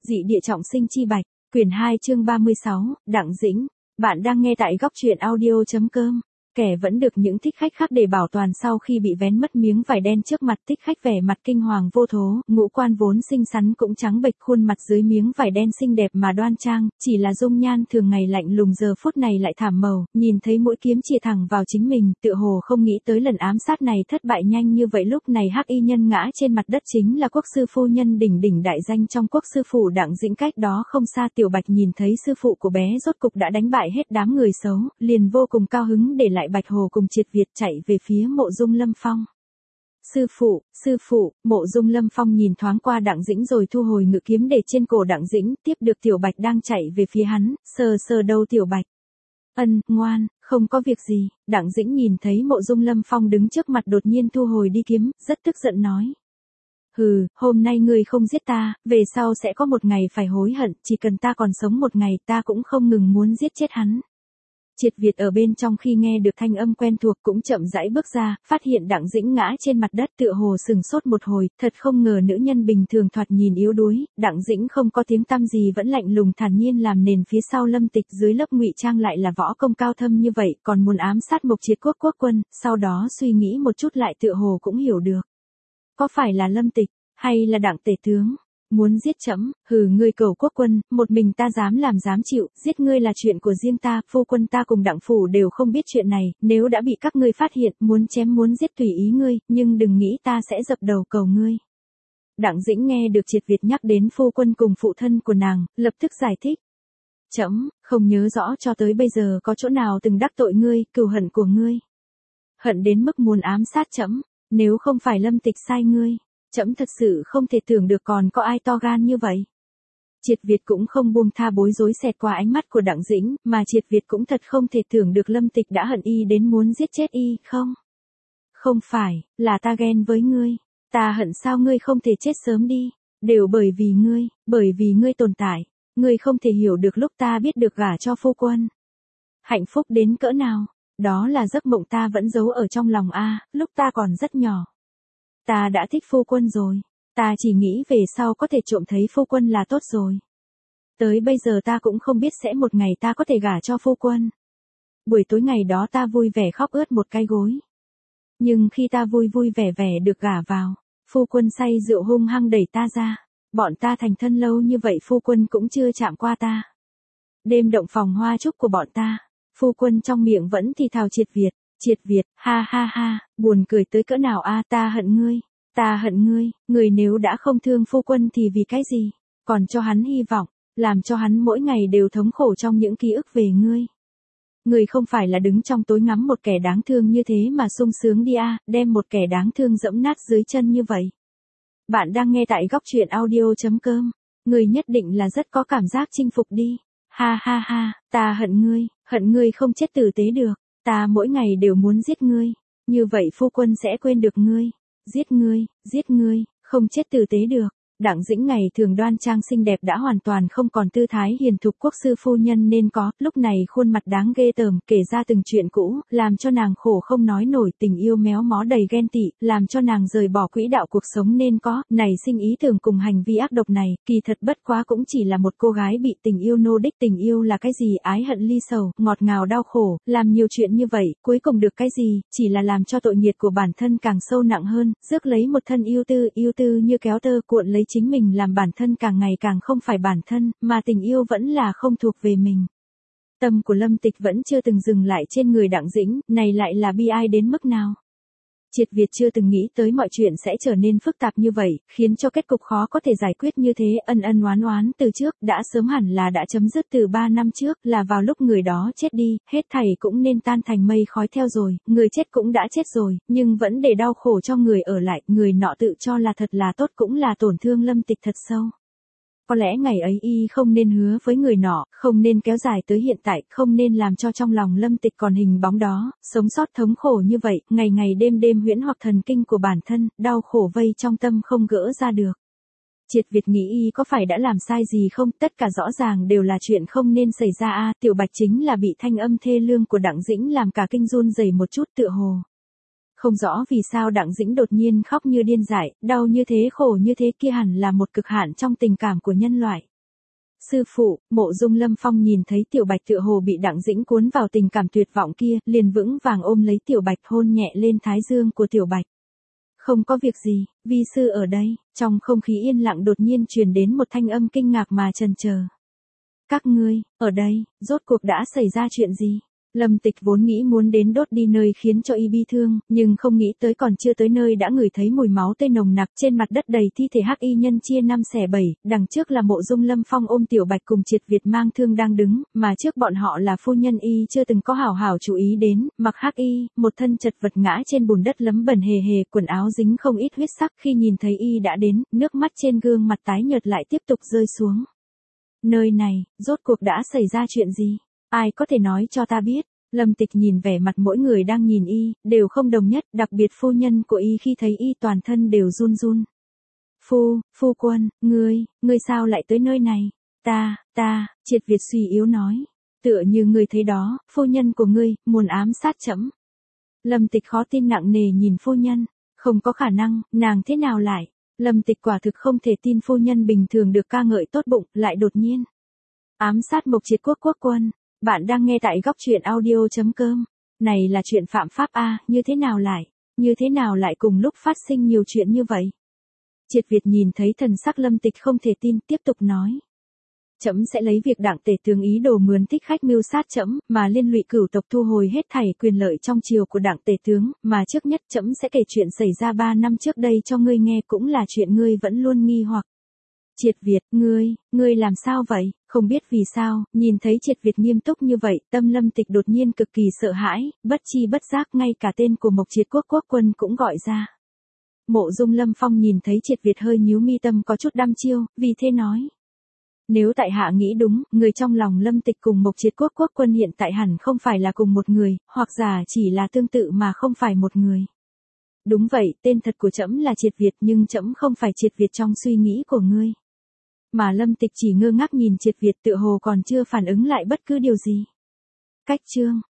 Dị địa trọng sinh chi bạch, quyển 2 chương 36, Đặng Dĩnh. Bạn đang nghe tại góc truyện audio.com. Kẻ vẫn được những thích khách khác để bảo toàn sau khi bị vén mất miếng vải đen trước mặt thích khách vẻ mặt kinh hoàng vô thố, ngũ quan vốn xinh xắn cũng trắng bệch, khuôn mặt dưới miếng vải đen xinh đẹp mà đoan trang, chỉ là dung nhan thường ngày lạnh lùng giờ phút này lại thảm màu, nhìn thấy mũi kiếm chĩa thẳng vào chính mình, tựa hồ không nghĩ tới lần ám sát này thất bại nhanh như vậy. Lúc này hắc y nhân ngã trên mặt đất chính là quốc sư phu nhân đỉnh đỉnh đại danh trong quốc sư phủ Đặng Dĩnh. Cách đó không xa Tiểu Bạch nhìn thấy sư phụ của bé rốt cục đã đánh bại hết đám người xấu, liền vô cùng cao hứng để lại Bạch Hồ cùng Triệt Việt chạy về phía Mộ Dung Lâm Phong. Sư phụ, Mộ Dung Lâm Phong nhìn thoáng qua Đặng Dĩnh rồi thu hồi ngự kiếm để trên cổ Đặng Dĩnh, tiếp được Tiểu Bạch đang chạy về phía hắn, sờ đầu Tiểu Bạch. Ngoan, không có việc gì. Đặng Dĩnh nhìn thấy Mộ Dung Lâm Phong đứng trước mặt đột nhiên thu hồi đi kiếm, rất tức giận nói. Hừ, hôm nay ngươi không giết ta, về sau sẽ có một ngày phải hối hận, chỉ cần ta còn sống một ngày ta cũng không ngừng muốn giết chết hắn. Triệt Việt ở bên trong khi nghe được thanh âm quen thuộc cũng chậm rãi bước ra, phát hiện Đặng Dĩnh ngã trên mặt đất tựa hồ sừng sốt một hồi, thật không ngờ nữ nhân bình thường thoạt nhìn yếu đuối, Đặng Dĩnh không có tiếng tăm gì vẫn lạnh lùng thản nhiên làm nền phía sau Lâm Tịch dưới lớp ngụy trang lại là võ công cao thâm như vậy, còn muốn ám sát Mộc Triệt quốc quân, sau đó suy nghĩ một chút lại tựa hồ cũng hiểu được. Có phải là Lâm Tịch, hay là Đặng tể tướng? Muốn giết trẫm? Hừ, ngươi cầu quốc quân, một mình ta dám làm dám chịu, giết ngươi là chuyện của riêng ta, phu quân ta cùng Đặng phủ đều không biết chuyện này, nếu đã bị các ngươi phát hiện, muốn chém muốn giết tùy ý ngươi, nhưng đừng nghĩ ta sẽ dập đầu cầu ngươi. Đặng Dĩnh nghe được Triệt Việt nhắc đến phu quân cùng phụ thân của nàng, lập tức giải thích. Trẫm không nhớ rõ cho tới bây giờ có chỗ nào từng đắc tội ngươi, cừu hận của ngươi. Hận đến mức muốn ám sát trẫm, nếu không phải Lâm Tịch sai ngươi. Trẫm thật sự không thể tưởng được còn có ai to gan như vậy. Triệt Việt cũng không buông tha, bối rối xẹt qua ánh mắt của Đặng Dĩnh, mà Triệt Việt cũng thật không thể tưởng được Lâm Tịch đã hận y đến muốn giết chết y, không? Không phải, là ta ghen với ngươi. Ta hận sao ngươi không thể chết sớm đi, đều bởi vì ngươi tồn tại. Ngươi không thể hiểu được lúc ta biết được gả cho phu quân. Hạnh phúc đến cỡ nào, đó là giấc mộng ta vẫn giấu ở trong lòng lúc ta còn rất nhỏ. Ta đã thích phu quân rồi, ta chỉ nghĩ về sau có thể trộm thấy phu quân là tốt rồi. Tới bây giờ ta cũng không biết sẽ một ngày ta có thể gả cho phu quân. Buổi tối ngày đó ta vui vẻ khóc ướt một cái gối. Nhưng khi ta vui vẻ được gả vào, phu quân say rượu hung hăng đẩy ta ra. Bọn ta thành thân lâu như vậy phu quân cũng chưa chạm qua ta. Đêm động phòng hoa chúc của bọn ta, phu quân trong miệng vẫn thì thào Triệt Việt, ha ha ha, buồn cười tới cỡ nào ta hận ngươi, người nếu đã không thương phu quân thì vì cái gì, còn cho hắn hy vọng, làm cho hắn mỗi ngày đều thống khổ trong những ký ức về ngươi. Ngươi không phải là đứng trong tối ngắm một kẻ đáng thương như thế mà sung sướng đi đem một kẻ đáng thương dẫm nát dưới chân như vậy. Bạn đang nghe tại góc truyện audio.com, ngươi nhất định là rất có cảm giác chinh phục đi, ha ha ha, ta hận ngươi không chết tử tế được. Ta mỗi ngày đều muốn giết ngươi, như vậy phu quân sẽ quên được ngươi. Giết ngươi, không chết tử tế được. Đặng Dĩnh ngày thường đoan trang xinh đẹp đã hoàn toàn không còn tư thái hiền thục quốc sư phu nhân nên có, lúc này khuôn mặt đáng ghê tởm, kể ra từng chuyện cũ, làm cho nàng khổ không nói nổi, tình yêu méo mó đầy ghen tị, làm cho nàng rời bỏ quỹ đạo cuộc sống nên có, nảy sinh ý tưởng cùng hành vi ác độc này, kỳ thật bất quá cũng chỉ là một cô gái bị tình yêu nô đích. Tình yêu là cái gì? Ái hận ly sầu, ngọt ngào đau khổ, làm nhiều chuyện như vậy, cuối cùng được cái gì? Chỉ là làm cho tội nghiệp của bản thân càng sâu nặng hơn, rước lấy một thân yêu tư như kéo tơ cuộn lấy chính mình, làm bản thân càng ngày càng không phải bản thân, mà tình yêu vẫn là không thuộc về mình. Tâm của Lâm Tịch vẫn chưa từng dừng lại trên người Đặng Dĩnh, này lại là bi ai đến mức nào. Triệt Việt chưa từng nghĩ tới mọi chuyện sẽ trở nên phức tạp như vậy, khiến cho kết cục khó có thể giải quyết như thế. Ân oán từ trước, đã sớm hẳn là đã chấm dứt từ 3 năm trước, là vào lúc người đó chết đi, hết thảy cũng nên tan thành mây khói theo rồi, người chết cũng đã chết rồi, nhưng vẫn để đau khổ cho người ở lại, người nọ tự cho là thật là tốt cũng là tổn thương Lâm Tịch thật sâu. Có lẽ ngày ấy y không nên hứa với người nọ, không nên kéo dài tới hiện tại, không nên làm cho trong lòng Lâm Tịch còn hình bóng đó, sống sót thống khổ như vậy, ngày đêm huyễn hoặc thần kinh của bản thân, đau khổ vây trong tâm không gỡ ra được. Triệt Việt nghĩ y có phải đã làm sai gì không, tất cả rõ ràng đều là chuyện không nên xảy ra Tiểu Bạch chính là bị thanh âm thê lương của Đặng Dĩnh làm cả kinh run rẩy một chút, tựa hồ không rõ vì sao Đặng Dĩnh đột nhiên khóc như điên dại, đau như thế, khổ như thế, kia hẳn là một cực hạn trong tình cảm của nhân loại. Sư phụ, Mộ Dung Lâm Phong nhìn thấy Tiểu Bạch tựa hồ bị Đặng Dĩnh cuốn vào tình cảm tuyệt vọng kia, liền vững vàng ôm lấy Tiểu Bạch hôn nhẹ lên thái dương của Tiểu Bạch. Không có việc gì, vi sư ở đây. Trong không khí yên lặng đột nhiên truyền đến một thanh âm kinh ngạc mà chần chờ. Các ngươi, ở đây, rốt cuộc đã xảy ra chuyện gì? Lâm Tịch vốn nghĩ muốn đến đốt đi nơi khiến cho y bi thương, nhưng không nghĩ tới còn chưa tới nơi đã ngửi thấy mùi máu tươi nồng nặc, trên mặt đất đầy thi thể hắc y nhân chia 5/7, đằng trước là Mộ Dung Lâm Phong ôm Tiểu Bạch cùng Triệt Việt mang thương đang đứng, mà trước bọn họ là phu nhân y chưa từng có hảo hảo chú ý đến, mặc hắc y, một thân chật vật ngã trên bùn đất lấm bẩn hề hề, quần áo dính không ít huyết sắc, khi nhìn thấy y đã đến, nước mắt trên gương mặt tái nhợt lại tiếp tục rơi xuống. Nơi này, rốt cuộc đã xảy ra chuyện gì? Ai có thể nói cho ta biết? Lâm Tịch nhìn vẻ mặt mỗi người đang nhìn y, đều không đồng nhất, đặc biệt phu nhân của y khi thấy y toàn thân đều run run. Phu quân, ngươi sao lại tới nơi này? Triệt Việt suy yếu nói. Tựa như ngươi thấy đó, phu nhân của ngươi, muốn ám sát trẫm. Lâm Tịch khó tin nặng nề nhìn phu nhân. Không có khả năng, nàng thế nào lại? Lâm Tịch quả thực không thể tin phu nhân bình thường được ca ngợi tốt bụng, lại đột nhiên ám sát Mộc Triệt quốc quân. Bạn đang nghe tại góc truyện audio.com. Này là chuyện phạm pháp a, như thế nào lại cùng lúc phát sinh nhiều chuyện như vậy? Triệt Việt nhìn thấy thần sắc Lâm Tịch không thể tin, tiếp tục nói. Trẫm sẽ lấy việc Đặng tể tướng ý đồ mướn thích khách mưu sát trẫm, mà liên lụy cửu tộc thu hồi hết thảy quyền lợi trong triều của Đặng tể tướng, mà trước nhất trẫm sẽ kể chuyện xảy ra 3 năm trước đây cho ngươi nghe, cũng là chuyện ngươi vẫn luôn nghi hoặc. Triệt Việt, ngươi làm sao vậy? Không biết vì sao, nhìn thấy Triệt Việt nghiêm túc như vậy, tâm Lâm Tịch đột nhiên cực kỳ sợ hãi, bất chi bất giác ngay cả tên của Mộc Triệt quốc quân cũng gọi ra. Mộ Dung Lâm Phong nhìn thấy Triệt Việt hơi nhíu mi tâm có chút đăm chiêu, vì thế nói. Nếu tại hạ nghĩ đúng, người trong lòng Lâm Tịch cùng Mộc Triệt quốc quân hiện tại hẳn không phải là cùng một người, hoặc giả chỉ là tương tự mà không phải một người. Đúng vậy, tên thật của trẫm là Triệt Việt, nhưng trẫm không phải Triệt Việt trong suy nghĩ của ngươi. Mà Lâm Tịch chỉ ngơ ngác nhìn Triệt Việt, tựa hồ còn chưa phản ứng lại bất cứ điều gì. Cách chương